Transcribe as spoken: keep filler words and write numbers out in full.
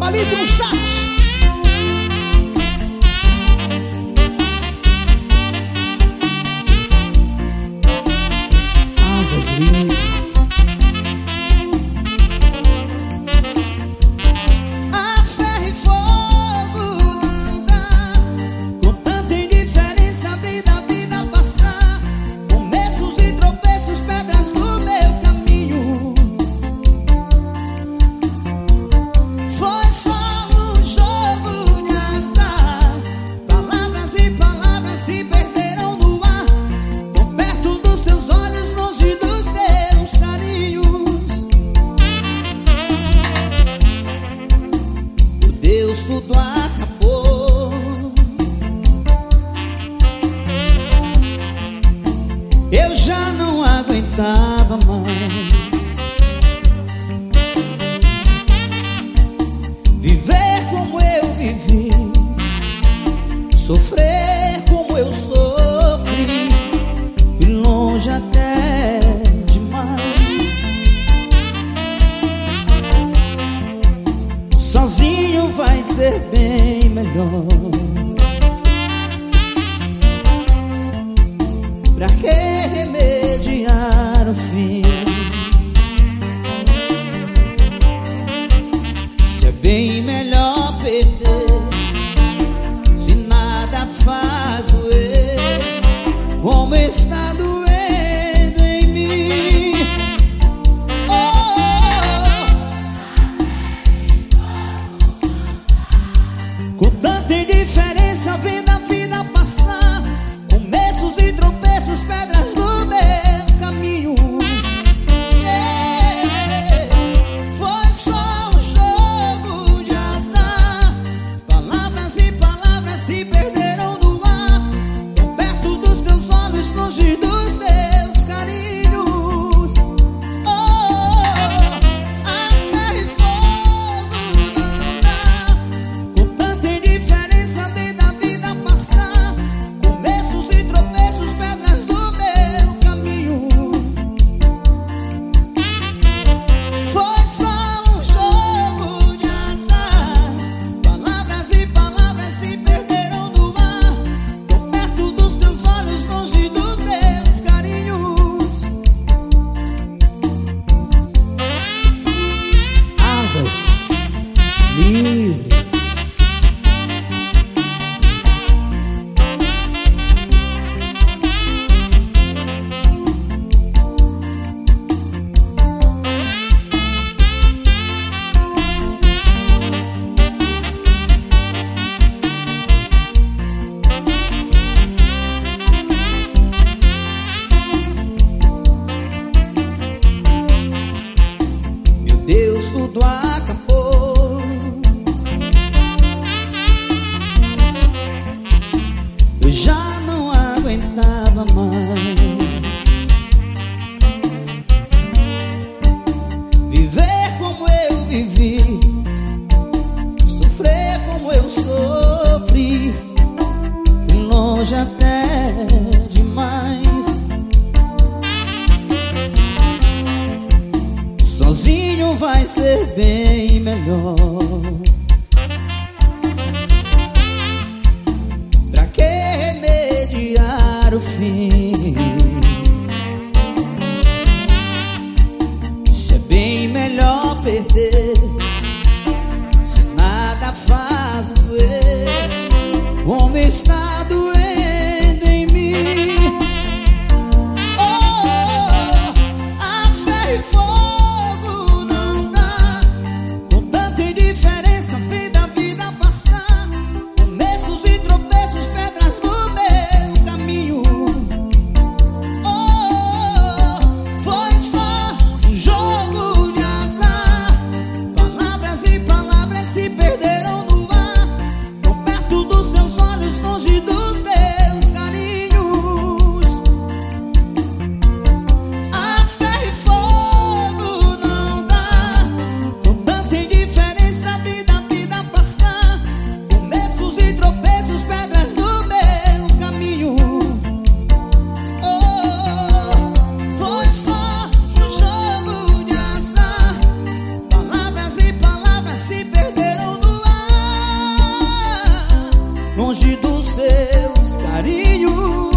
Palito no sax. Asas livres. A ferro e fogo não dá. Com tanta indiferença, a vida, a vida passar. Começos e tropeços, pedras no meu caminho. Foi só um jogo de azar. Palavras e palavras se perderam no ar. Tô perto dos teus olhos, longe dos seus carinhos. Por Deus, tudo acabou. Eu já não aguentava mais viver como eu vivi, sofrer como eu sofri. Fui longe até demais. Sozinho vai ser bem melhor. Pra que remediar o fim, se é bem melhor perder, se nada faz doer como está doendo em mim. Oh, com tanta indiferença, vendo a vida passar. Começos e tropeços, pedras no meu caminho. Yeah. Foi só um jogo de azar. Palavras e palavras se perderam no ar. Tô perto dos teus olhos, longe dos seus carinhos. Oh, a ferro e fogo não dá. Com tanta indiferença, vendo a vida passar. Começos e tropeços, pedras no meu caminho. Foi só um jogo de azar. Palavras e palavras se perderam no ar. Tô perto dos teus olhos, longe dos seus carinhos. Asas livres. Meu Deus, tudo acabou. Eu já não aguentava mais viver como eu vivi, sofrer como eu sofri. Fui longe até demais. Sozinho vai ser bem melhor. Pra que remediar o fim, se é bem melhor perder, se nada faz doer como está doendo em mim. Oh, a ferro e fogo não dá. Com tanta indiferença, vendo a vida passar. Começos e tropeços, pedras longe dos seus carinhos.